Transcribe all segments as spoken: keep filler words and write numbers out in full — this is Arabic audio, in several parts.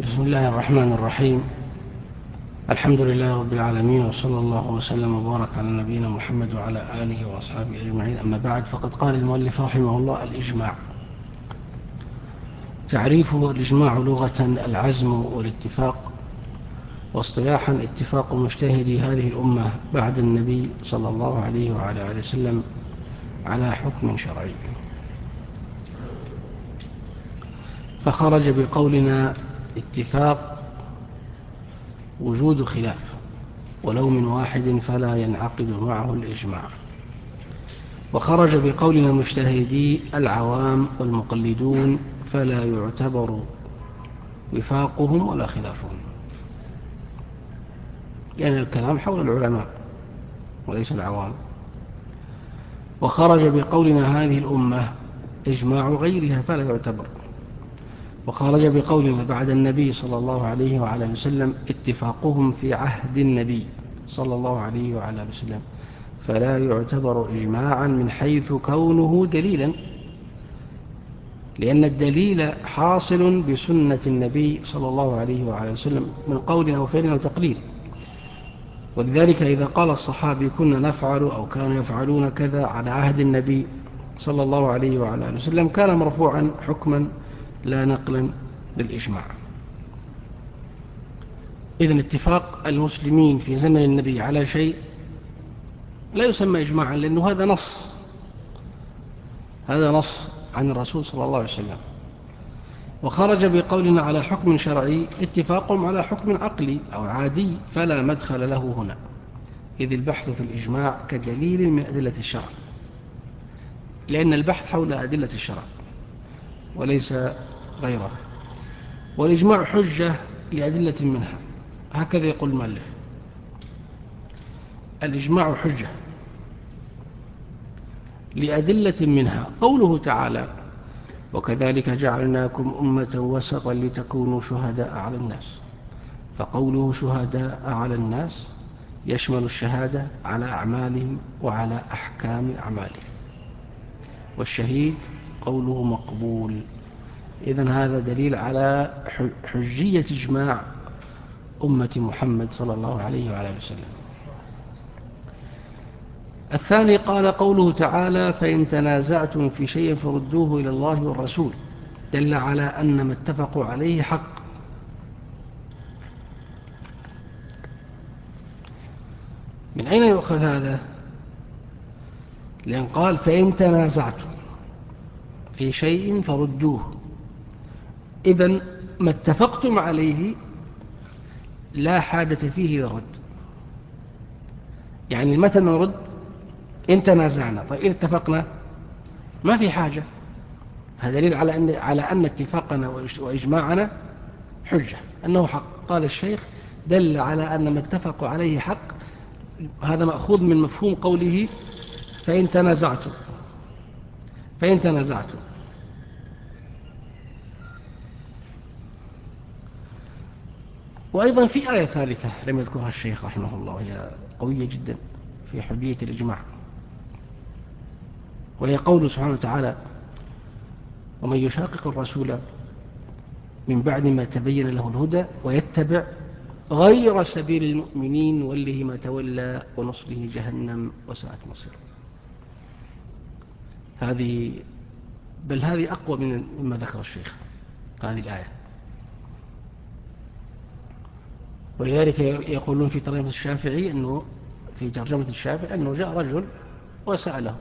بسم الله الرحمن الرحيم. الحمد لله رب العالمين، وصلى الله وسلم وبارك على نبينا محمد وعلى آله وأصحابه أجمعين. أما بعد، فقد قال المؤلف رحمه الله: الإجماع. تعريفه: الإجماع لغة العزم والاتفاق، واصطلاحا اتفاق مجتهدي هذه الأمة بعد النبي صلى الله عليه وعلى آله وسلم على حكم شرعي. فخرج بقولنا اتفاق وجود خلاف ولو من واحد فلا ينعقد معه الإجماع. وخرج بقولنا مجتهدي العوام والمقلدون فلا يعتبر وفاقهم ولا خلافهم، لأن يعني الكلام حول العلماء وليس العوام. وخرج بقولنا هذه الأمة إجماع غيرها فلا يعتبر. وخرج بقولنا بعد النبي صلى الله عليه وعلى وسلم اتفاقهم في عهد النبي صلى الله عليه وعلى وسلم فلا يعتبر إجماعا من حيث كونه دليلا، لأن الدليل حاصل بسنة النبي صلى الله عليه وعلى وسلم من قول أو فعل أو تقرير. ولذلك إذا قال الصحابي كنا نفعل أو كانوا يفعلون كذا على عهد النبي صلى الله عليه وعلى وسلم كان مرفوعا حكما لا نقلا للإجماع. إذن اتفاق المسلمين في زمن النبي على شيء لا يسمى إجماعا، لأنه هذا نص هذا نص عن الرسول صلى الله عليه وسلم. وخرج بقولنا على حكم شرعي اتفاقهم على حكم عقلي أو عادي فلا مدخل له هنا، إذ البحث في الإجماع كدليل من أدلة الشرع، لأن البحث حول أدلة الشرع وليس غيرها. والإجماع حجة لأدلة منها، هكذا يقول المؤلف: الإجماع حجة لأدلة منها. قوله تعالى: وكذلك جعلناكم أمة وسطا لتكونوا شهداء على الناس. فقوله شهداء على الناس يشمل الشهادة على أعمالهم وعلى أحكام أعمالهم، والشهيد قوله مقبول. إذن هذا دليل على حجية إجماع أمة محمد صلى الله عليه وعلى وسلم. الثاني قال قوله تعالى: فإن تنازعتم في شيء فردوه إلى الله والرسول، دل على أن ما اتفقوا عليه حق. من أين يؤخذ هذا؟ لأن قال فإن تنازعتم في شيء فردوه، إذن ما اتفقتم عليه لا حاجة فيه للرد. يعني متى نرد؟ إن تنازعنا. طيب إذا اتفقنا ما في حاجة. هذا دليل على أن على أن اتفاقنا وإجماعنا حجة، أنه حق. قال الشيخ: دل على أن ما اتفقوا عليه حق. هذا مأخوذ من مفهوم قوله فإن تنازعتم فإن تنازعتم وأيضا في آية ثالثة لم يذكرها الشيخ رحمه الله، وهي قوية جدا في حجية الإجماع، وهي قوله سبحانه وتعالى: ومن يشاقق الرسول من بعد ما تبين له الهدى ويتبع غير سبيل المؤمنين نوله ما تولى ونصله جهنم وساءت مصيره. هذه بل هذه أقوى من مما ذكر الشيخ هذه الآية. ولذلك يقولون في ترجمة الشافعي أنه في ترجمة الشافعي أنه جاء رجل وسأله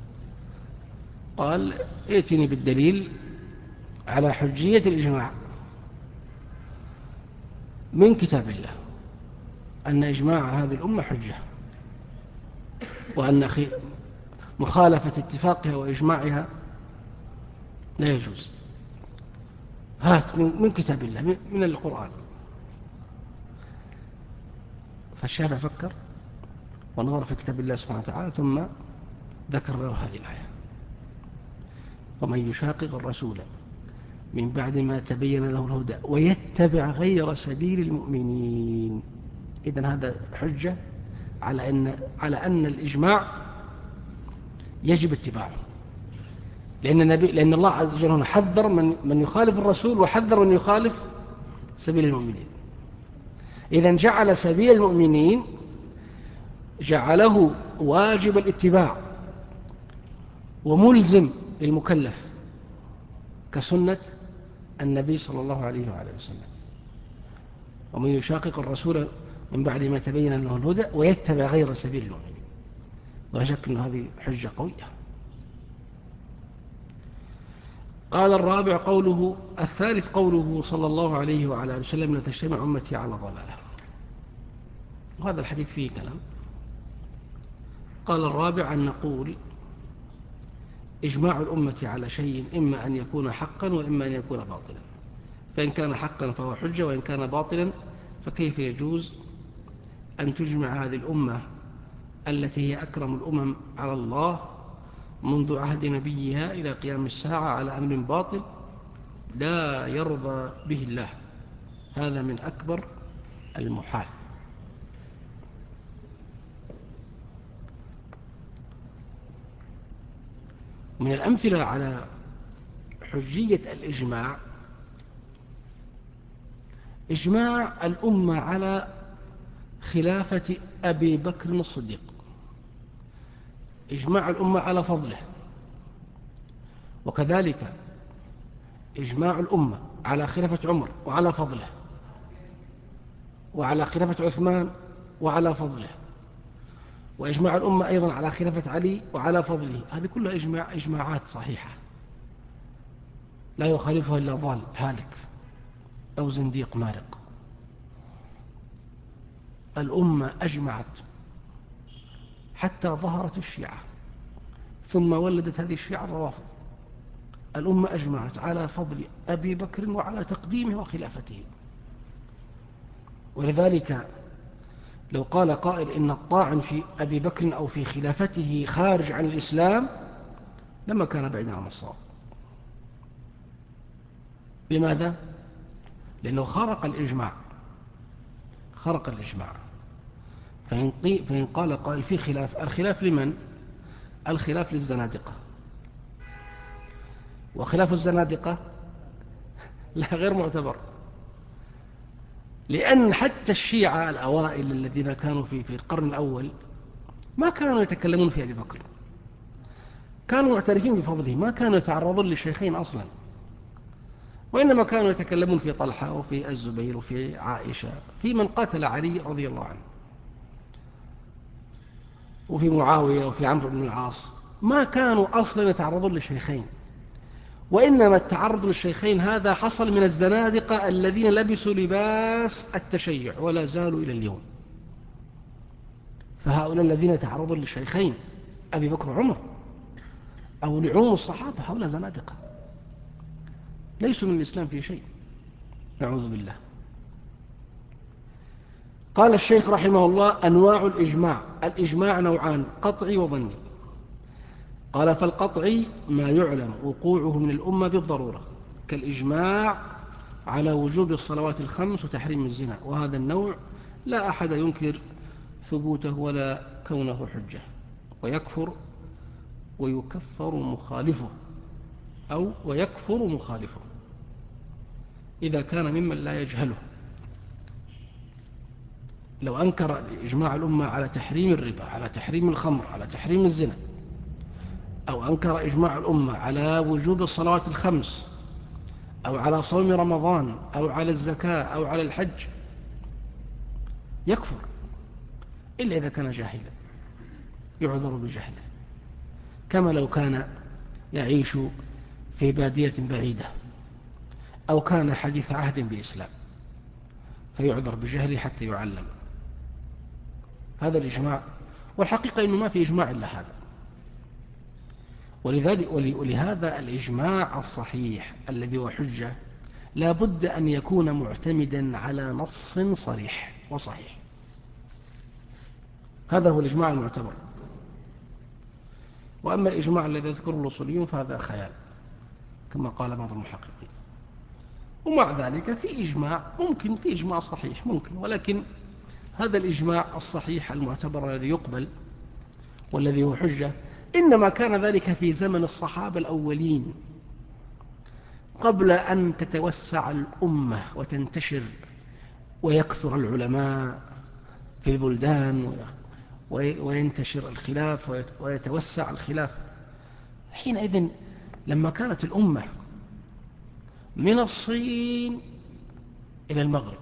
قال: ائتني بالدليل على حجية الإجماع من كتاب الله أن إجماع هذه الأمة حجة، وأن مخالفة اتفاقها وإجماعها لا يجوز. هات من كتاب الله، من القرآن. فالشافعي فكر ونظر في كتاب الله سبحانه وتعالى ثم ذكر له هذه الآية: ومن يشاقق الرسول من بعد ما تبين له الهدى ويتبع غير سبيل المؤمنين. إذن هذا حجة على أن على أن الإجماع يجب اتباعه، لأن النبي لأن الله عز وجل حذر من من يخالف الرسول وحذر من يخالف سبيل المؤمنين. إذن جعل سبيل المؤمنين جعله واجب الاتباع وملزم للمكلف كسنة النبي صلى الله عليه وعلى وسلم. ومن يشاقق الرسول من بعد ما تبين له الهدى ويتبع غير سبيل المؤمنين. ولا شك أن هذه حجة قوية. قال الرابع قوله الثالث قوله صلى الله عليه وعلى وسلم: لا تجتمع أمتي على ضلالة. وهذا الحديث فيه كلام. قال الرابع أن نقول إجماع الأمة على شيء إما أن يكون حقا وإما أن يكون باطلا، فإن كان حقا فهو حجة، وإن كان باطلا فكيف يجوز أن تجمع هذه الأمة التي هي أكرم الأمم على الله منذ عهد نبيها إلى قيام الساعة على أمر باطل لا يرضى به الله؟ هذا من أكبر المحال. من الأمثلة على حجية الإجماع إجماع الأمة على خلافة أبي بكر الصديق، إجماع الأمة على فضله، وكذلك إجماع الأمة على خلافة عمر وعلى فضله، وعلى خلافة عثمان وعلى فضله، وإجماع الأمة أيضا على خلافة علي وعلى فضله. هذه كلها إجماع إجماعات صحيحة لا يخالفها إلا ضال هالك أو زنديق مارق. الأمة أجمعت حتى ظهرت الشيعة، ثم ولدت هذه الشيعة الروافض. الأمة أجمعت على فضل أبي بكر وعلى تقديمه وخلافته. ولذلك لو قال قائل إن الطاعن في أبي بكر أو في خلافته خارج عن الإسلام لما كان بعيدا عن الصواب. لماذا؟ لأنه خرق الإجماع، خرق الإجماع. فإن, فإن قال قائل في خلاف، الخلاف لمن؟ الخلاف للزنادقة، وخلاف الزنادقة لا غير معتبر، لأن حتى الشيعة الأوائل الذين كانوا في في القرن الأول ما كانوا يتكلمون في أبي بكر، كانوا معترفين بفضله، ما كانوا يتعرضون للشيخين أصلا، وإنما كانوا يتكلمون في طلحة وفي الزبير وفي عائشة، في من قاتل علي رضي الله عنه، وفي معاوية وفي عمرو بن العاص. ما كانوا أصلا يتعرضون للشيخين، وإنما التعرض للشيخين هذا حصل من الزنادقة الذين لبسوا لباس التشيع ولا زالوا إلى اليوم. فهؤلاء الذين تعرضوا للشيخين أبي بكر وعمر أو لعموم الصحابة هؤلاء زنادقة ليسوا من الإسلام في شيء، نعوذ بالله. قال الشيخ رحمه الله: أنواع الإجماع. الإجماع نوعان: قطعي وظني. قال: فالقطعي ما يعلم وقوعه من الأمة بالضرورة، كالإجماع على وجوب الصلوات الخمس وتحريم الزنا، وهذا النوع لا أحد ينكر ثبوته ولا كونه حجة، ويكفر ويكفر مخالفه أو ويكفر مخالفه إذا كان ممن لا يجهله. لو أنكر إجماع الأمة على تحريم الربا، على تحريم الخمر، على تحريم الزنا، أو أنكر إجماع الأمة على وجوب الصلوات الخمس، أو على صوم رمضان، أو على الزكاة، أو على الحج، يكفر إلا إذا كان جاهلا يعذر بجهله، كما لو كان يعيش في بادية بعيدة أو كان حديث عهد بإسلام فيعذر بجهله حتى يعلم. هذا الإجماع، والحقيقة إنه ما في إجماع إلا هذا. ولذلك ولهذا الإجماع الصحيح الذي هو حجة لا بد أن يكون معتمدا على نص صريح وصحيح. هذا هو الإجماع المعتبر. وأما الإجماع الذي يذكره الأصوليون فهذا خيال كما قال بعض المحققين. ومع ذلك في إجماع ممكن، في إجماع صحيح ممكن، ولكن هذا الإجماع الصحيح المعتبر الذي يقبل والذي هو حجة إنما كان ذلك في زمن الصحابة الأولين، قبل أن تتوسع الأمة وتنتشر ويكثر العلماء في البلدان وينتشر الخلاف ويتوسع الخلاف. حينئذ لما كانت الأمة من الصين إلى المغرب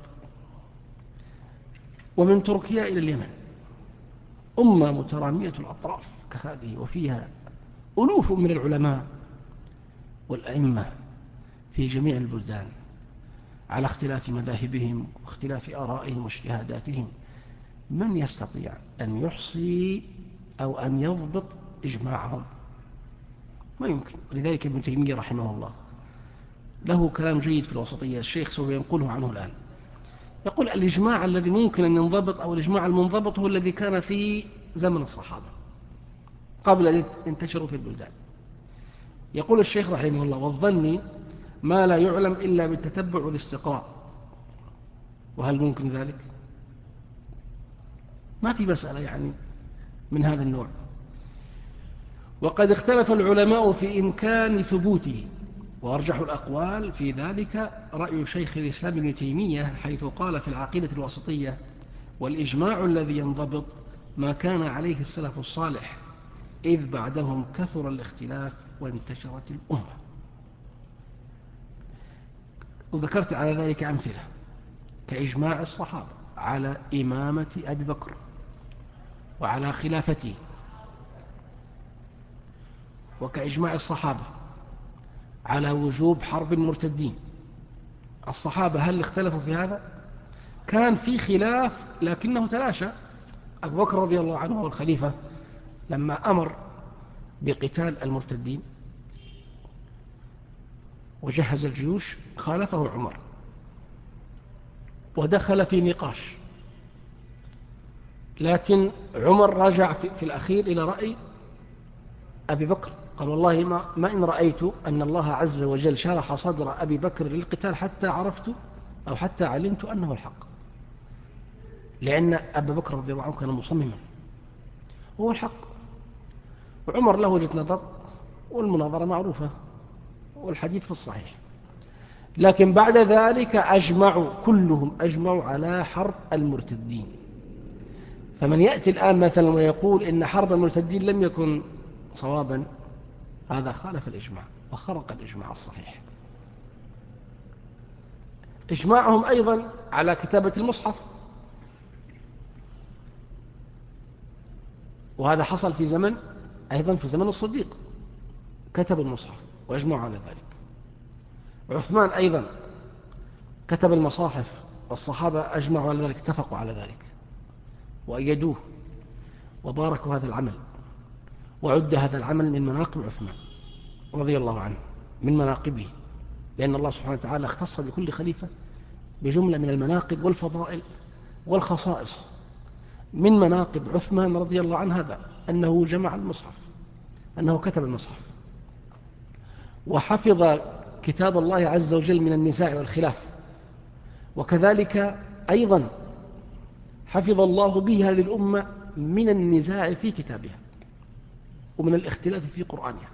ومن تركيا إلى اليمن أمة مترامية الأطراف كهذه، وفيها ألوف من العلماء والأئمة في جميع البلدان على اختلاف مذاهبهم واختلاف آرائهم واجتهاداتهم، من يستطيع أن يحصي أو أن يضبط إجماعهم؟ ما يمكن. ولذلك ابن تيمية رحمه الله له كلام جيد في الوسطية، الشيخ سوف ينقله عنه الآن. يقول الإجماع الذي ممكن أن ينضبط أو الإجماع المنضبط هو الذي كان في زمن الصحابة قبل أن ينتشروا في البلدان. يقول الشيخ رحمه الله: والظن ما لا يعلم إلا بالتتبع والاستقراء. وهل ممكن ذلك؟ ما في مسألة يعني من هذا النوع. وقد اختلف العلماء في إمكان ثبوته، وأرجح الأقوال في ذلك رأي شيخ الإسلام ابن تيمية، حيث قال في العقيدة الوسطية: والإجماع الذي ينضبط ما كان عليه السلف الصالح، إذ بعدهم كثر الاختلاف وانتشرت الأمة. وذكرت على ذلك أمثلة كإجماع الصحابة على إمامة أبي بكر وعلى خلافته، وكإجماع الصحابة على وجوب حرب المرتدين. الصحابة هل اختلفوا في هذا؟ كان في خلاف لكنه تلاشى. أبو بكر رضي الله عنه هو الخليفة، لما أمر بقتال المرتدين وجهز الجيوش خالفه عمر ودخل في نقاش، لكن عمر راجع في, في الأخير إلى رأي أبي بكر، قال: والله ما, ما إن رأيت أن الله عز وجل شرح صدر أبي بكر للقتال حتى عرفت أو حتى علمت أنه الحق، لأن أبا بكر رضي الله عنه كان مصمما هو الحق، وعمر له وجهة نظر، والمناظرة معروفة والحديث في الصحيح. لكن بعد ذلك أجمعوا كلهم أجمعوا على حرب المرتدين. فمن يأتي الآن مثلا ويقول إن حرب المرتدين لم يكن صوابا، هذا خالف الإجماع وخرق الإجماع الصحيح. إجماعهم أيضا على كتابة المصحف، وهذا حصل في زمن أيضا في زمن الصديق، كتب المصحف وأجمعوا على ذلك. عثمان أيضا كتب المصاحف، والصحابة أجمعوا على ذلك، اتفقوا على ذلك وأيدوه وباركوا هذا العمل، وعد هذا العمل من مناقب عثمان رضي الله عنه، من مناقبه، لأن الله سبحانه وتعالى اختص بكل خليفة بجملة من المناقب والفضائل والخصائص. من مناقب عثمان رضي الله عنه هذا أنه جمع المصحف، أنه كتب المصحف وحفظ كتاب الله عز وجل من النزاع والخلاف، وكذلك أيضا حفظ الله به هذه الأمة من النزاع في كتابها ومن الاختلاف في قرآنها.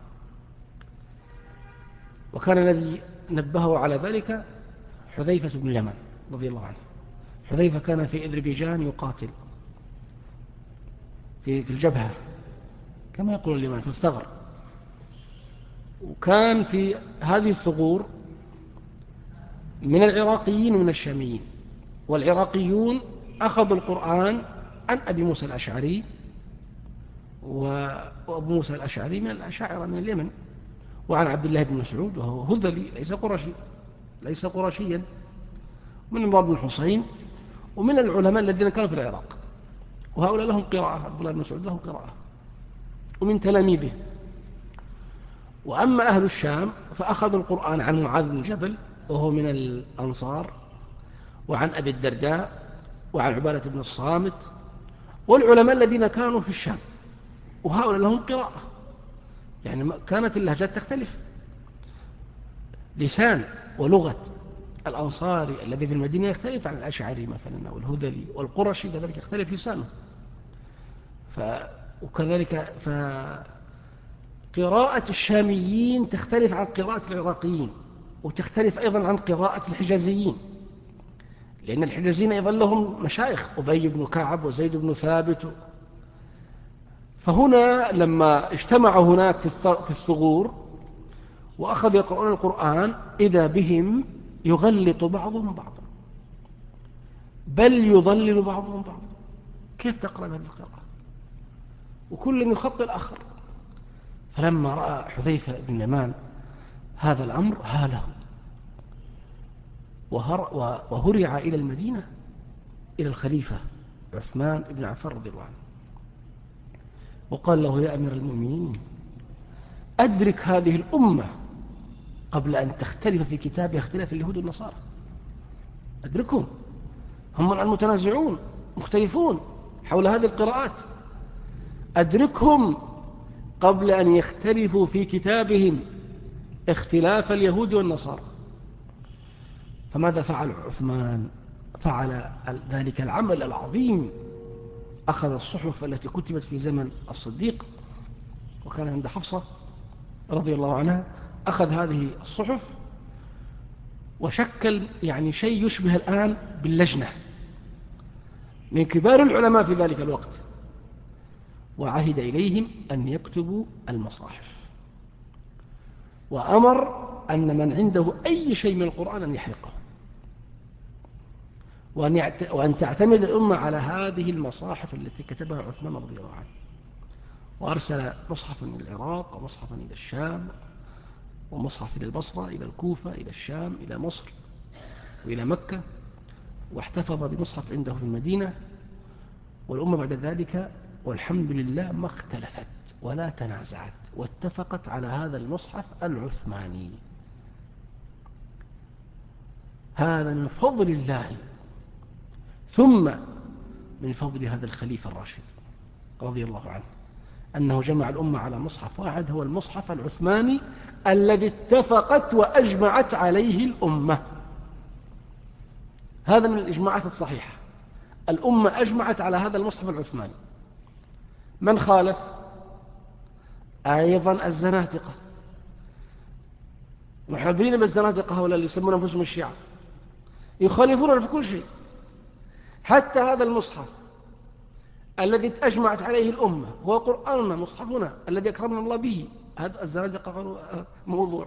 وكان الذي نبهه على ذلك حذيفة بن اليمان رضي الله عنه. حذيفة كان في أذربيجان يقاتل في في الجبهة كما يقول اليمان، في الثغر، وكان في هذه الثغور من العراقيين ومن الشاميين. والعراقيون أخذوا القرآن عن أبي موسى الأشعري، وأبو موسى الأشعري من الأشاعرة من اليمن، وعن عبد الله بن مسعود وهو هذلي ليس قرشي ليس قرشيا، من عمران بن الحصين، ومن العلماء الذين كانوا في العراق، وهؤلاء لهم قراءة، عبد الله بن مسعود له قراءة، ومن تلاميذه. وأما أهل الشام فأخذوا القرآن عن معاذ بن جبل وهو من الأنصار، وعن أبي الدرداء، وعن عبادة بن الصامت، والعلماء الذين كانوا في الشام، وهؤلاء لهم قراءة. يعني كانت اللهجات تختلف، لسان ولغة الأنصاري الذي في المدينة يختلف عن الأشعري مثلا أو الهذلي، والقرشي كذلك يختلف لسانه. ف... وكذلك فقراءة الشاميين تختلف عن قراءة العراقيين، وتختلف أيضا عن قراءة الحجازيين، لأن الحجازيين أيضا لهم مشايخ، أبي بن كعب وزيد بن ثابت. فهنا لما اجتمعوا هناك في الثغور وأخذ يقرؤون القرآن إذا بهم يغلط بعضهم بعضا، بل يضلل بعضهم بعضا. كيف تقرأ هذه القراءة؟ وكل يخطئ الآخر. فلما رأى حذيفة بن اليمان هذا الأمر هاله وهرع إلى المدينة إلى الخليفة عثمان بن عفان رضي الله عنه، وقال له: يا أمير المؤمنين، أدرك هذه الأمة قبل أن تختلف في كتابها اختلاف اليهود والنصارى. أدركهم، هم الآن متنازعون مختلفون حول هذه القراءات. أدركهم قبل أن يختلفوا في كتابهم اختلاف اليهود والنصارى. فماذا فعل عثمان؟ فعل ذلك العمل العظيم، أخذ الصحف التي كتبت في زمن الصديق وكان عند حفصة رضي الله عنها، أخذ هذه الصحف وشكل يعني شيء يشبه الآن باللجنة من كبار العلماء في ذلك الوقت، وعهد إليهم أن يكتبوا المصاحف، وأمر أن من عنده أي شيء من القرآن أن يحرقه، وأن, يعت... وأن تعتمد الأمة على هذه المصاحف التي كتبها عثمان رضي الله عنه. وأرسل مصحفا إلى العراق، ومصحفا إلى الشام، ومصحف إلى البصرة، إلى الكوفة، إلى الشام، إلى مصر، وإلى مكة، واحتفظ بمصحف عنده في المدينة. والأمة بعد ذلك والحمد لله ما اختلفت ولا تنازعت، واتفقت على هذا المصحف العثماني. هذا من فضل الله، ثم من فضل هذا الخليفة الراشد رضي الله عنه، أنه جمع الأمة على مصحف واحد، هو المصحف العثماني الذي اتفقت وأجمعت عليه الأمة. هذا من الإجماعات الصحيحة، الأمة أجمعت على هذا المصحف العثماني. من خالف؟ أيضا الزنادقة، محبرين بالزنادقة هؤلاء اللي يسمون أنفسهم الشيعة، يخالفون في كل شيء. حتى هذا المصحف الذي أجمعت عليه الأمة هو قرآننا مصحفنا الذي أكرمنا الله به، هذا الزنادقة قالوا موضوع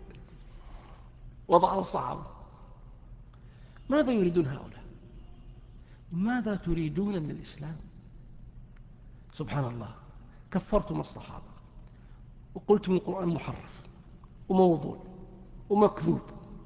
وضعه الصحابة. ماذا يريدون هؤلاء؟ ماذا تريدون من الإسلام؟ سبحان الله، كفرتم الصحابة وقلتم القرآن محرف وموضوع ومكذوب،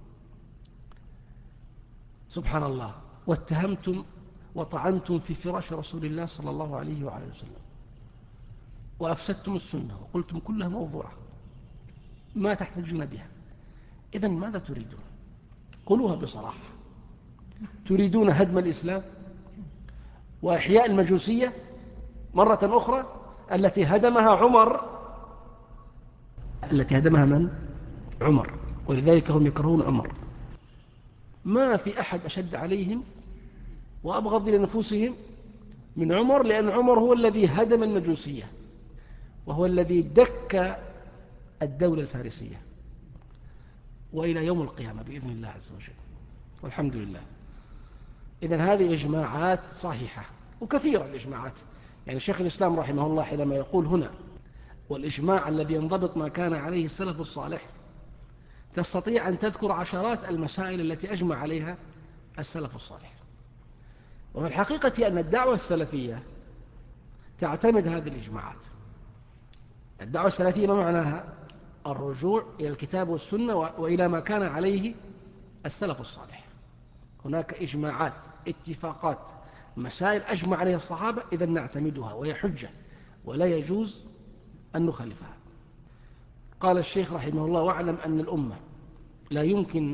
سبحان الله، واتهمتم وطعنتم في فراش رسول الله صلى الله عليه وعلى وسلم، وأفسدتم السنة وقلتم كلها موضوعة ما تحتجون بها. إذن ماذا تريدون؟ قلوها بصراحة. تريدون هدم الإسلام وإحياء المجوسية مرة أخرى التي هدمها عمر، التي هدمها من؟ عمر. ولذلك هم يكرهون عمر. ما في أحد أشد عليهم وأبغض لنفوسهم من عمر، لأن عمر هو الذي هدم المجوسية، وهو الذي دك الدولة الفارسية، وإلى يوم القيامة بإذن الله عز وجل، والحمد لله. إذن هذه إجماعات صحيحة وكثيرة الإجماعات. يعني شيخ الإسلام رحمه الله حينما يقول هنا والإجماع الذي ينضبط ما كان عليه السلف الصالح، تستطيع أن تذكر عشرات المسائل التي أجمع عليها السلف الصالح. وفي الحقيقة أن الدعوة السلفية تعتمد هذه الإجماعات. الدعوة السلفية ما معناها؟ الرجوع إلى الكتاب والسنة وإلى ما كان عليه السلف الصالح. هناك إجماعات، اتفاقات، مسائل أجمع عليها الصحابة، إذا نعتمدها وهي حجة ولا يجوز أن نخالفها. قال الشيخ رحمه الله: واعلم أن الأمة لا يمكن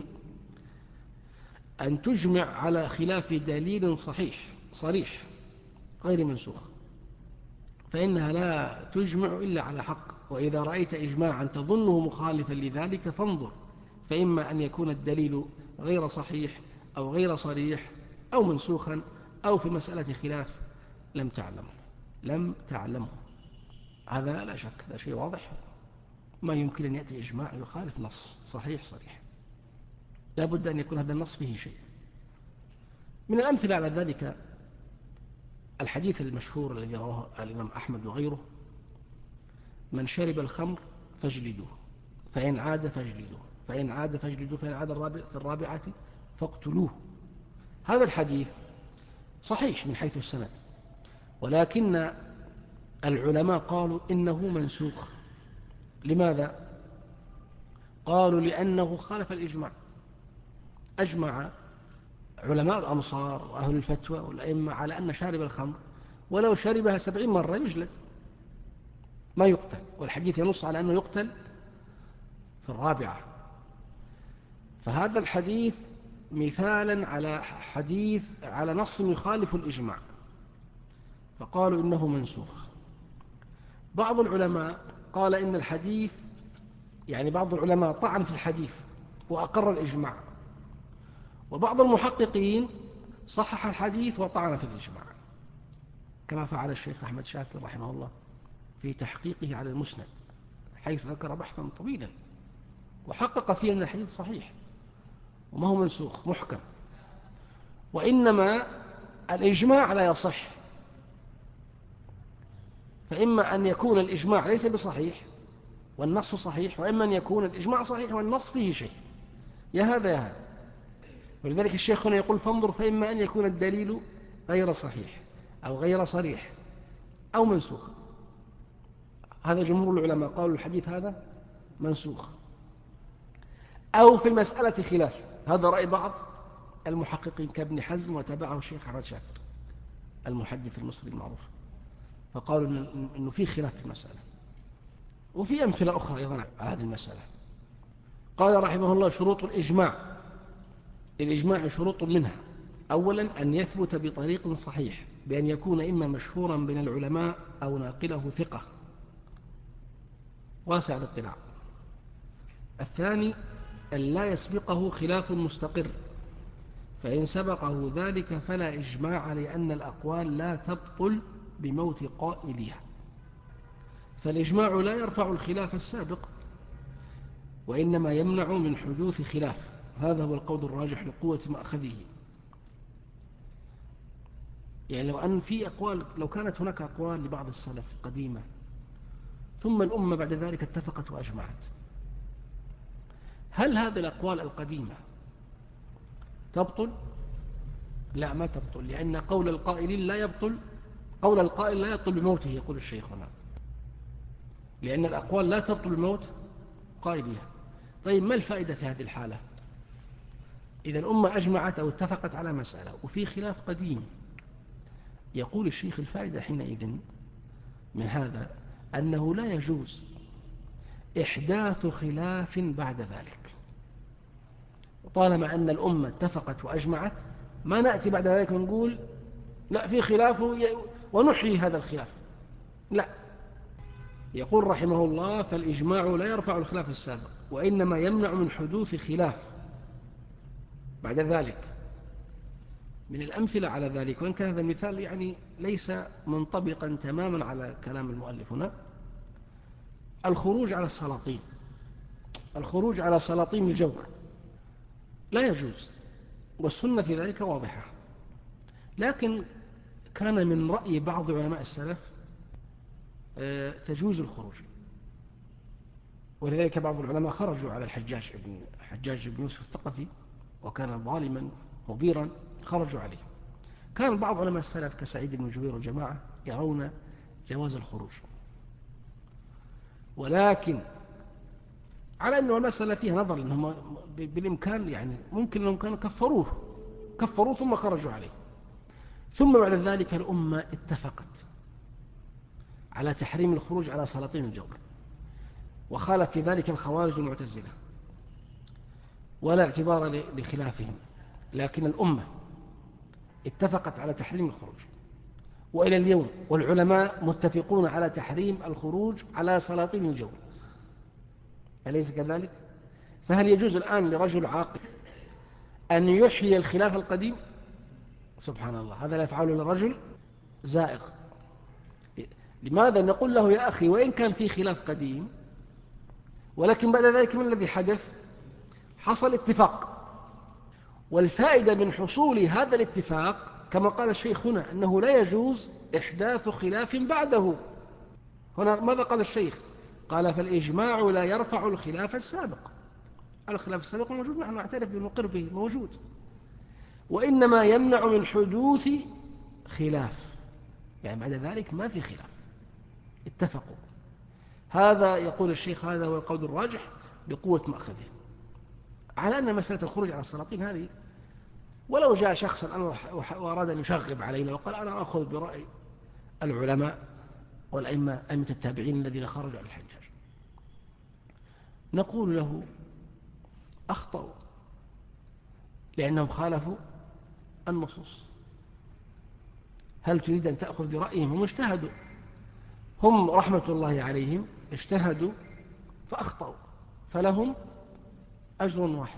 أن تجمع على خلاف دليل صحيح صريح غير منسوخ، فإنها لا تجمع إلا على حق. وإذا رأيت إجماعا تظنه مخالفا لذلك فانظر، فإما أن يكون الدليل غير صحيح أو غير صريح أو منسوخا أو في مسألة خلاف لم تعلمه لم تعلمه هذا لا شك، هذا شيء واضح. ما يمكن أن يأتي إجماع يخالف نص صحيح صريح. لا بد أن يكون هذا النص فيه شيء. من الأمثلة على ذلك الحديث المشهور الذي رواه الإمام أحمد وغيره: من شرب الخمر فاجلدوه، فإن عاد فاجلدوه، فإن عاد فاجلدوه، فإن عاد في الرابعة فاقتلوه. هذا الحديث صحيح من حيث السند، ولكن العلماء قالوا إنه منسوخ. لماذا؟ قالوا لأنه خالف الإجماع. أجمع علماء الأمصار وأهل الفتوى والأئمة على أن شارب الخمر ولو شربها سبعين مرة يجلد، ما يقتل، والحديث ينص على أنه يقتل في الرابعة. فهذا الحديث مثالا على حديث على نص يخالف الإجماع، فقالوا إنه منسوخ. بعض العلماء قال إن الحديث، يعني بعض العلماء طعن في الحديث وأقر الإجماع، وبعض المحققين صحح الحديث وطعن في الإجماع، كما فعل الشيخ أحمد شاكر رحمه الله في تحقيقه على المسند، حيث ذكر بحثا طويلا وحقق فيه أن الحديث صحيح وما هو منسوخ محكم. وإنما الإجماع لا يصح، فإما أن يكون الإجماع ليس بصحيح والنص صحيح، وإما أن يكون الإجماع صحيح والنص فيه شيء، يا هذا يا هذا. ولذلك الشيخ هنا يقول: فانظر، فإما أن يكون الدليل غير صحيح أو غير صريح أو منسوخ. هذا جمهور العلماء قالوا الحديث هذا منسوخ، أو في المسألة خلاف. هذا رأي بعض المحققين كابن حزم، وتبعه الشيخ أحمد شاكر المحدث المصري المعروف، فقالوا إنه في خلاف في المسألة. وفي أمثلة أخرى أيضا على هذه المسألة. قال رحمه الله: شروط الإجماع. للإجماع شروط منها: أولا أن يثبت بطريق صحيح، بأن يكون إما مشهورا بين العلماء أو ناقله ثقة واسع الاطلاع. الثاني أن لا يسبقه خلاف مستقر، فإن سبقه ذلك فلا إجماع، لأن الأقوال لا تبطل بموت قائلها، فالإجماع لا يرفع الخلاف السابق، وإنما يمنع من حدوث خلاف. هذا هو القول الراجح لقوة مأخذه. يعني لو أن في أقوال، لو كانت هناك أقوال لبعض السلف قديمة ثم الأمة بعد ذلك اتفقت وأجمعت، هل هذه الأقوال القديمة تبطل؟ لا، ما تبطل، لأن قول القائل لا يبطل، قول القائل لا يبطل بموته، يقول الشيخ هنا، لأن الأقوال لا تبطل بموت قائلها. طيب، ما الفائدة في هذه الحالة؟ إذا الأمة أجمعت أو اتفقت على مسألة وفي خلاف قديم، يقول الشيخ: الفائدة حينئذ من هذا أنه لا يجوز إحداث خلاف بعد ذلك. طالما أن الأمة اتفقت وأجمعت، ما نأتي بعد ذلك ونقول لا في خلاف ونحيي هذا الخلاف، لا. يقول رحمه الله: فالإجماع لا يرفع الخلاف السابق، وإنما يمنع من حدوث خلاف بعد ذلك. من الأمثلة على ذلك، وإن كان هذا المثال يعني ليس منطبقا تماما على كلام المؤلف هنا: الخروج على السلاطين، الخروج على سلاطين الجور لا يجوز، والسنة في ذلك واضحة. لكن كان من رأي بعض علماء السلف تجوز الخروج، ولذلك بعض العلماء خرجوا على الحجاج بن حجاج بن يوسف الثقفي، وكان ظالما مبيرا، خرجوا عليه. كان بعض علماء السلف كسعيد بن جبير والجماعة يرون جواز الخروج، ولكن على أنه المسألة فيها نظر، أنهم بالإمكان يعني ممكن أنهم كانوا كفروه كفروه ثم خرجوا عليه. ثم بعد ذلك الأمة اتفقت على تحريم الخروج على سلاطين الجور، وخالف في ذلك الخوارج والمعتزلة، ولا اعتبار لخلافهم، لكن الأمة اتفقت على تحريم الخروج، وإلى اليوم والعلماء متفقون على تحريم الخروج على سلاطين الجور، أليس كذلك؟ فهل يجوز الآن لرجل عاقل أن يحيي الخلاف القديم؟ سبحان الله، هذا لا يفعله للرجل زائغ. لماذا؟ نقول له: يا أخي، وإن كان في خلاف قديم، ولكن بعد ذلك من الذي حدث؟ حصل اتفاق، والفائدة من حصول هذا الاتفاق كما قال الشيخ هنا أنه لا يجوز إحداث خلاف بعده. هنا ماذا قال الشيخ؟ قال فالإجماع لا يرفع الخلاف السابق. الخلاف السابق موجود، نحن نعترف بنقر به موجود، وإنما يمنع من حدوث خلاف، يعني بعد ذلك ما في خلاف، اتفقوا. هذا يقول الشيخ هذا هو القول الراجح بقوة مأخذه، على أن مسألة الخروج على السلاطين هذه ولو جاء شخص وأراد أن يشغب علينا وقال أنا أخذ برأي العلماء والأئمة أئمة التابعين الذين خرجوا على الحجاج، نقول له أخطأوا لأنهم خالفوا النصوص. هل تريد أن تأخذ برأيهم؟ هم اجتهدوا، هم رحمة الله عليهم اجتهدوا فأخطأوا، فلهم أجر واحد.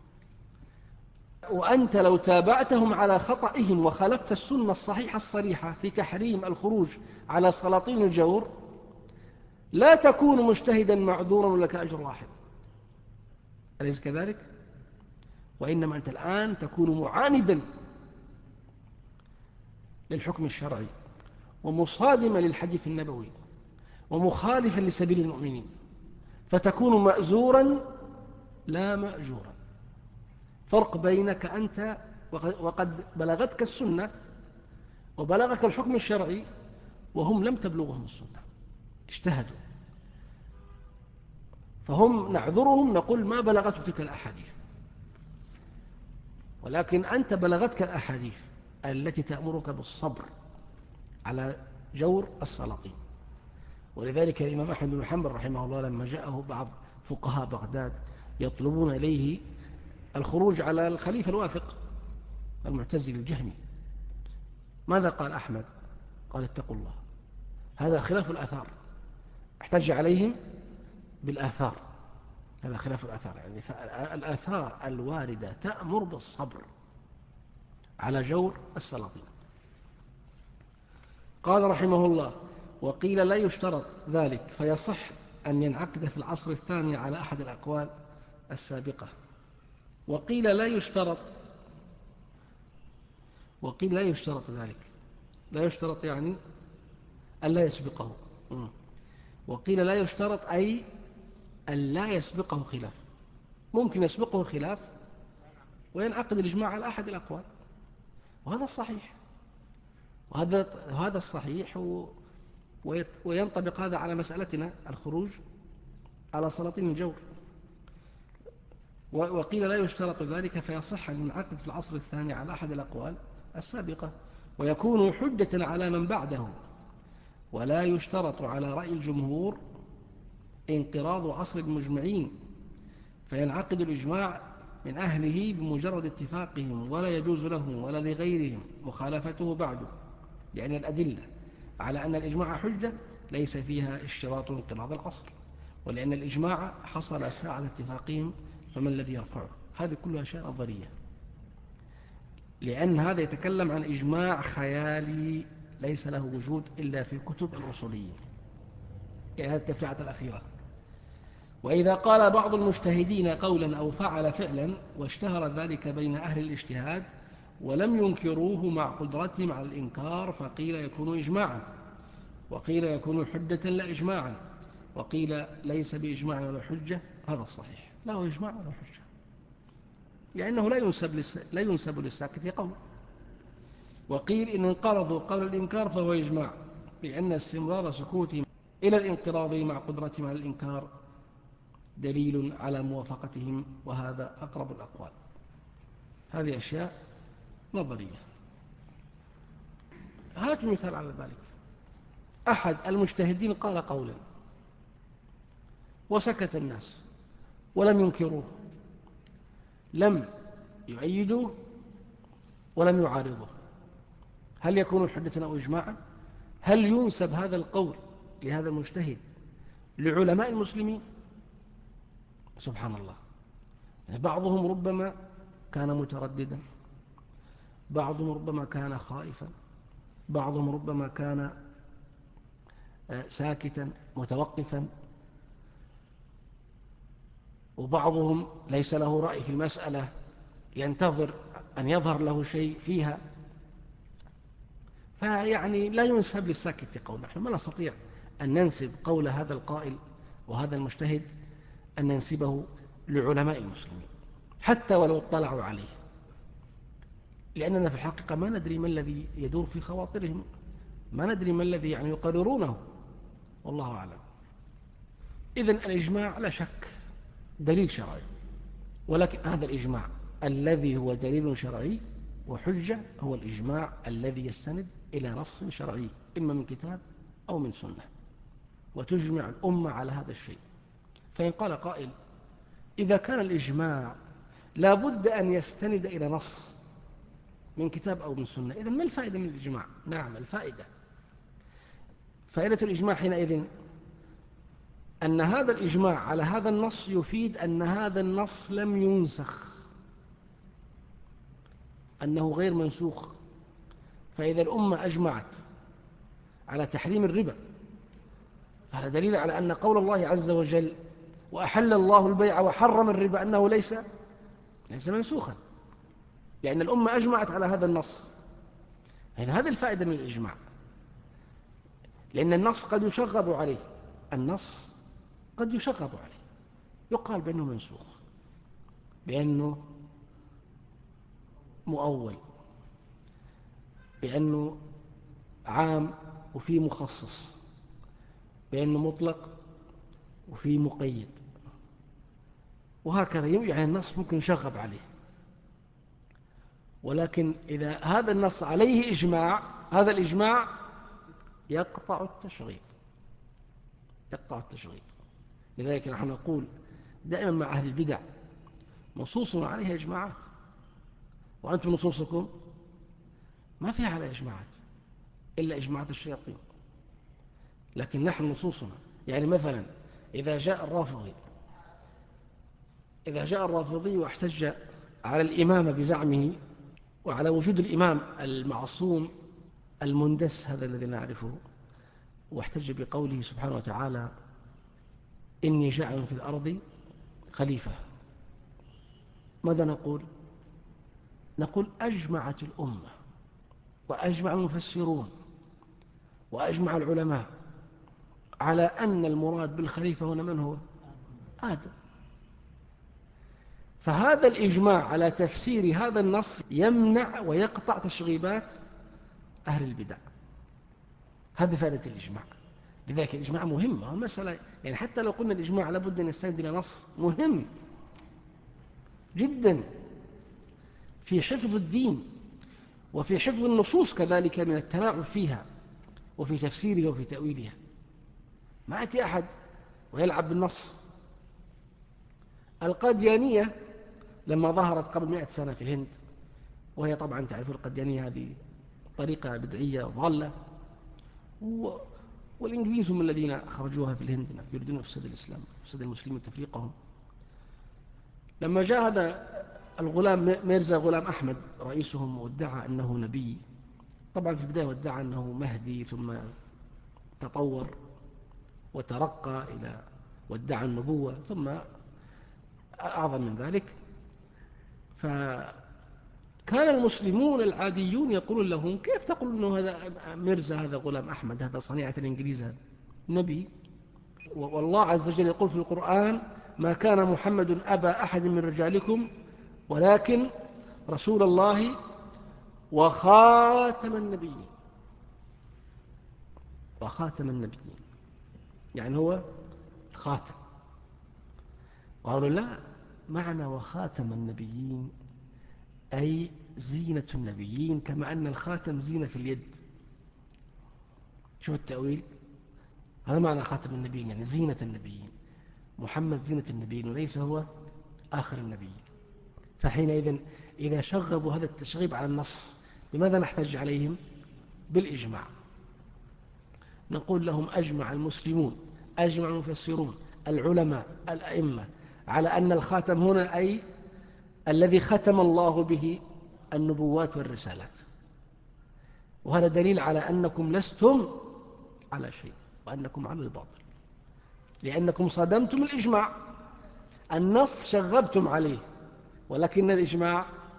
وأنت لو تابعتهم على خطئهم وخالفت السنة الصحيحة الصريحة في تحريم الخروج على سلاطين الجور لا تكون مجتهدا معذورا ولك أجر واحد، أليس كذلك؟ وإنما أنت الآن تكون معاندا للحكم الشرعي ومصادما للحديث النبوي ومخالفا لسبيل المؤمنين، فتكون مأزورا لا مأجورا. فرق بينك أنت وقد بلغتك السنة وبلغك الحكم الشرعي وهم لم تبلغهم السنة، اجتهدوا، فهم نعذرهم نقول ما بلغتهم تلك الأحاديث، ولكن أنت بلغتك الأحاديث التي تأمرك بالصبر على جور السلاطين. ولذلك الإمام أحمد بن حنبل رحمه الله لما جاءه بعض فقهاء بغداد يطلبون إليه الخروج على الخليفة الواثق المعتزلي الجهمي، ماذا قال أحمد؟ قال اتقوا الله، هذا خلاف الآثار، احتج عليهم بالآثار، هذا خلاف الآثار، يعني الآثار الواردة تأمر بالصبر على جور السلاطين. قال رحمه الله وقيل لا يشترط ذلك فيصح أن ينعقد في العصر الثاني على أحد الأقوال السابقة. وقيل لا يشترط، وقيل لا يشترط ذلك، لا يشترط يعني أن لا يسبقه، وقيل لا يشترط أي أن لا يسبقه خلاف، ممكن يسبقه خلاف وينعقد الإجماع على أحد الأقوال، وهذا الصحيح، وهذا وهذا الصحيح، وينطبق هذا على مسألتنا الخروج على سلاطين الجور. وقيل لا يشترط ذلك فيصح أن ينعقد في العصر الثاني على أحد الأقوال السابقة ويكون حجة على من بعده، ولا يشترط على رأي الجمهور انقراض عصر المجمعين فينعقد الإجماع من أهله بمجرد اتفاقهم، ولا يجوز لهم ولا لغيرهم مخالفته بعده، لأن الأدلة على أن الإجماع حجة ليس فيها اشتراط انقراض العصر، ولأن الإجماع حصل ساعة اتفاقهم فما الذي يرفعه؟ هذه كلها أشياء نظرية، لأن هذا يتكلم عن إجماع خيالي ليس له وجود إلا في كتب الأصوليين، يعني هذه التفريعة الأخيرة. وإذا قال بعض المجتهدين قولا أو فعل فعلا واشتهر ذلك بين أهل الاجتهاد ولم ينكروه مع قدرتهم على الإنكار فقيل يكون إجماعا، وقيل يكون حجة لا إجماعا، وقيل ليس بإجماع ولا حجة. هذا الصحيح، لا هو إجماع ولا حجة، لأنه لا ينسب, للس... لا ينسب للساكت قول. وقيل إن انقرضوا قول الإنكار فهو إجماع، لأن استمرار سكوتهم إلى الانقراض مع قدرتهم على الإنكار دليل على موافقتهم، وهذا أقرب الأقوال. هذه أشياء نظرية. هات مثال على ذلك، أحد المجتهدين قال قولا وسكت الناس ولم ينكروه، لم يؤيدوه ولم يعارضوه، هل يكون حجة أو إجماعا؟ هل ينسب هذا القول لهذا المجتهد لعلماء المسلمين؟ سبحان الله، يعني بعضهم ربما كان مترددا، بعضهم ربما كان خائفا، بعضهم ربما كان ساكتا متوقفا، وبعضهم ليس له رأي في المسألة ينتظر أن يظهر له شيء فيها، فيعني لا ينسب للساكت قول. نحن ما نستطيع أن ننسب قول هذا القائل وهذا المجتهد أن ننسبه لعلماء المسلمين حتى ولو اطلعوا عليه، لأننا في الحقيقة ما ندري ما الذي يدور في خواطرهم، ما ندري ما الذي يعني يقررونه، والله أعلم. إذن الإجماع لا شك دليل شرعي، ولكن هذا الإجماع الذي هو دليل شرعي وحجة هو الإجماع الذي يستند إلى نص شرعي إما من كتاب أو من سنة، وتجمع الأمة على هذا الشيء. فإن قال قائل إذا كان الإجماع لا بد أن يستند إلى نص من كتاب أو من سنة، إذن ما الفائدة من الإجماع؟ نعم، الفائدة فائدة الإجماع حينئذ أن هذا الإجماع على هذا النص يفيد أن هذا النص لم ينسخ، أنه غير منسوخ. فإذا الأمة أجمعت على تحريم الربا فهذا دليل على أن قول الله عز وجل وأحل الله البيع وحرم الربا أنه ليس ليس منسوخا، لأن الأمة أجمعت على هذا النص. هذه الفائدة من الإجماع، لأن النص قد يشغب عليه، النص قد يشغب عليه، يقال بأنه منسوخ، بأنه مؤول، بأنه عام وفيه مخصص، بأنه مطلق وفيه مقيد، وهكذا. يعني النص ممكن يشغب عليه، ولكن إذا هذا النص عليه إجماع، هذا الإجماع يقطع التشغيب، يقطع التشغيب. لذلك نحن نقول دائما مع أهل البدع نصوصنا عليها إجماعات، وأنتم نصوصكم ما فيها على إجماعات إلا إجماعات الشياطين، لكن نحن نصوصنا يعني مثلا إذا جاء الرافضي إذا جاء الرافضي واحتج على الإمامة بزعمه وعلى وجود الإمام المعصوم المندس هذا الذي نعرفه، واحتج بقوله سبحانه وتعالى إني جاعل في الأرض خليفة، ماذا نقول؟ نقول أجمعت الأمة وأجمع المفسرون وأجمع العلماء على أن المراد بالخليفة هنا من هو؟ آدم. فهذا الإجماع على تفسير هذا النص يمنع ويقطع تشغيبات أهل البدع. هذه فائدة الإجماع. لذلك الإجماع مهم، هو مسألة يعني حتى لو قلنا الإجماع لابد أن يستند إلى نص مهم جدا في حفظ الدين وفي حفظ النصوص كذلك من التلاعب فيها وفي تفسيرها وفي تأويلها. ما يأتي أحد ويلعب بالنص. القاديانية لما ظهرت قبل مئة سنة في الهند، وهي طبعا تعرف القاديانية هذه طريقة بدعية ضالة، والإنجليز هم الذين خرجوها في الهند يريدون إفساد الإسلام إفساد المسلمين تفريقهم. لما جاء هذا الغلام ميرزا غلام أحمد رئيسهم وادعى أنه نبي، طبعا في البداية وادعى أنه مهدي ثم تطور وترقى إلى وادعى النبوة ثم أعظم من ذلك. فكان المسلمون العاديون يقولون لهم كيف تقول أنه هذا ميرزا هذا غلام أحمد هذا صنيعة الإنجليز هذا نبي، والله عز وجل يقول في القرآن ما كان محمد أبا أحد من رجالكم ولكن رسول الله وخاتم النبيين. وخاتم النبيين يعني هو خاتم. قالوا لا، معنى وخاتم النبيين أي زينة النبيين، كما أن الخاتم زينة في اليد. شوف التأويل، هذا معنى خاتم النبيين يعني زينة النبيين، محمد زينة النبيين وليس هو آخر النبيين. فحينئذ إذا شغبوا هذا التشغيب على النص بماذا نحتج عليهم؟ بالإجماع. نقول لهم أجمع المسلمون أجمع المفسرون العلماء الأئمة على أن الخاتم هنا أي الذي ختم الله به النبوات والرسالات، وهذا دليل على أنكم لستم على شيء وأنكم على الباطل، لأنكم صدمتم الإجماع. النص شغبتم عليه ولكن الإجماع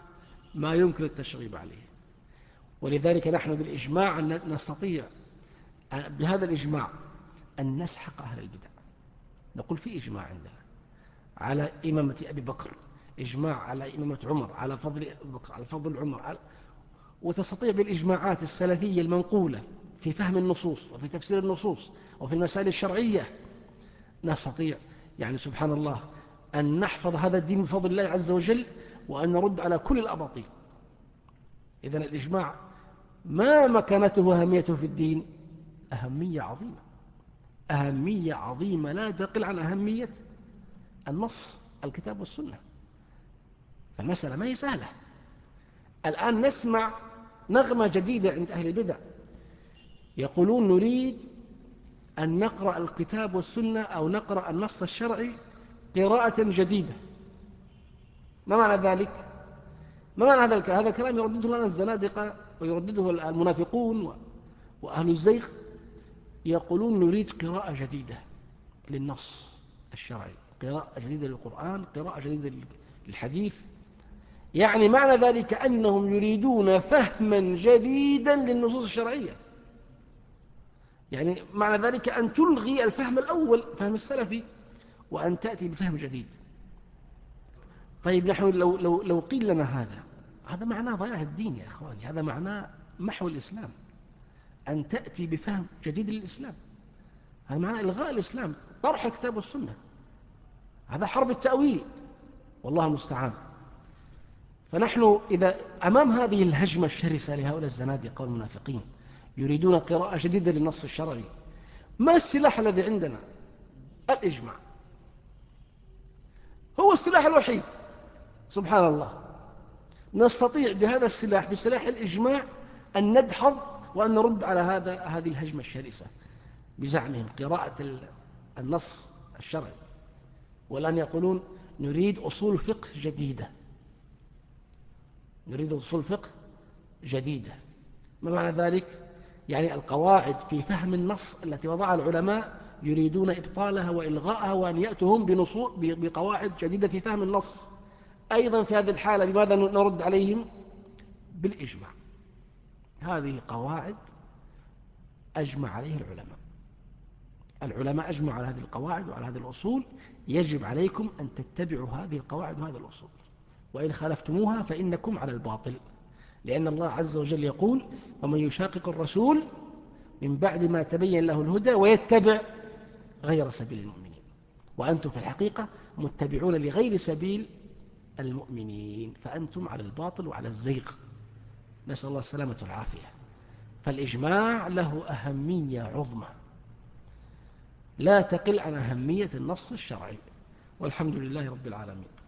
ما يمكن التشغيب عليه. ولذلك نحن بالإجماع نستطيع بهذا الإجماع أن نسحق أهل البدع. نقول في إجماع عندنا على إمامة أبي بكر، إجماع على إمامة عمر، على فضل أبي بكر، على فضل عمر، على... وتستطيع بالإجماعات السلفية المنقولة في فهم النصوص وفي تفسير النصوص وفي المسائل الشرعية، نستطيع يعني سبحان الله أن نحفظ هذا الدين بفضل الله عز وجل، وأن نرد على كل الأباطيل. إذن الإجماع ما مكانته وأهميته في الدين؟ أهمية عظيمة، أهمية عظيمة لا تقل عن أهمية النص الكتاب والسنة. فالمسألة ما هي سهلة. الآن نسمع نغمة جديدة عند أهل البدع، يقولون نريد أن نقرأ الكتاب والسنة أو نقرأ النص الشرعي قراءة جديدة. ما معنى ذلك؟ ما معنى هذا الكلام؟ هذا الكلام يردده لنا الزنادقة ويردده المنافقون وأهل الزيغ، يقولون نريد قراءة جديدة للنص الشرعي، قراءة جديدة للقرآن، قراءة جديدة للحديث. يعني معنى ذلك أنهم يريدون فهما جديدا للنصوص الشرعية. يعني معنى ذلك أن تلغي الفهم الأول، فهم السلفي، وأن تأتي بفهم جديد. طيب نحن لو, لو, لو قيل لنا هذا هذا معناه ضياع الدين يا أخواني، هذا معناه محو الإسلام. أن تأتي بفهم جديد للإسلام هذا معناه إلغاء الإسلام، طرح الكتاب والسنة. هذا حرب التأويل والله المستعان. فنحن إذا أمام هذه الهجمة الشرسة لهؤلاء الزنادقة والمنافقين يريدون قراءة جديدة للنص الشرعي، ما السلاح الذي عندنا؟ الإجماع هو السلاح الوحيد. سبحان الله، نستطيع بهذا السلاح، بسلاح الإجماع، أن ندحض وأن نرد على هذا هذه الهجمة الشرسة بزعمهم قراءة النص الشرعي. والآن يقولون نريد أصول فقه جديدة، نريد أصول فقه جديدة. ما معنى ذلك؟ يعني القواعد في فهم النص التي وضعها العلماء يريدون إبطالها وإلغاءها، وأن يأتوا هم بقواعد جديدة في فهم النص. أيضا في هذه الحالة بماذا نرد عليهم؟ بالإجماع. هذه قواعد أجمع عليه العلماء، العلماء أجمعوا على هذه القواعد وعلى هذه الأصول، يجب عليكم أن تتبعوا هذه القواعد وهذه الأصول، وإن خالفتموها فإنكم على الباطل. لأن الله عز وجل يقول ومن يشاقق الرسول من بعد ما تبين له الهدى ويتبع غير سبيل المؤمنين، وأنتم في الحقيقة متبعون لغير سبيل المؤمنين، فأنتم على الباطل وعلى الزيغ، نسأل الله السلامة والعافية. فالإجماع له أهمية عظمى لا تقل عن أهمية النص الشرعي، والحمد لله رب العالمين.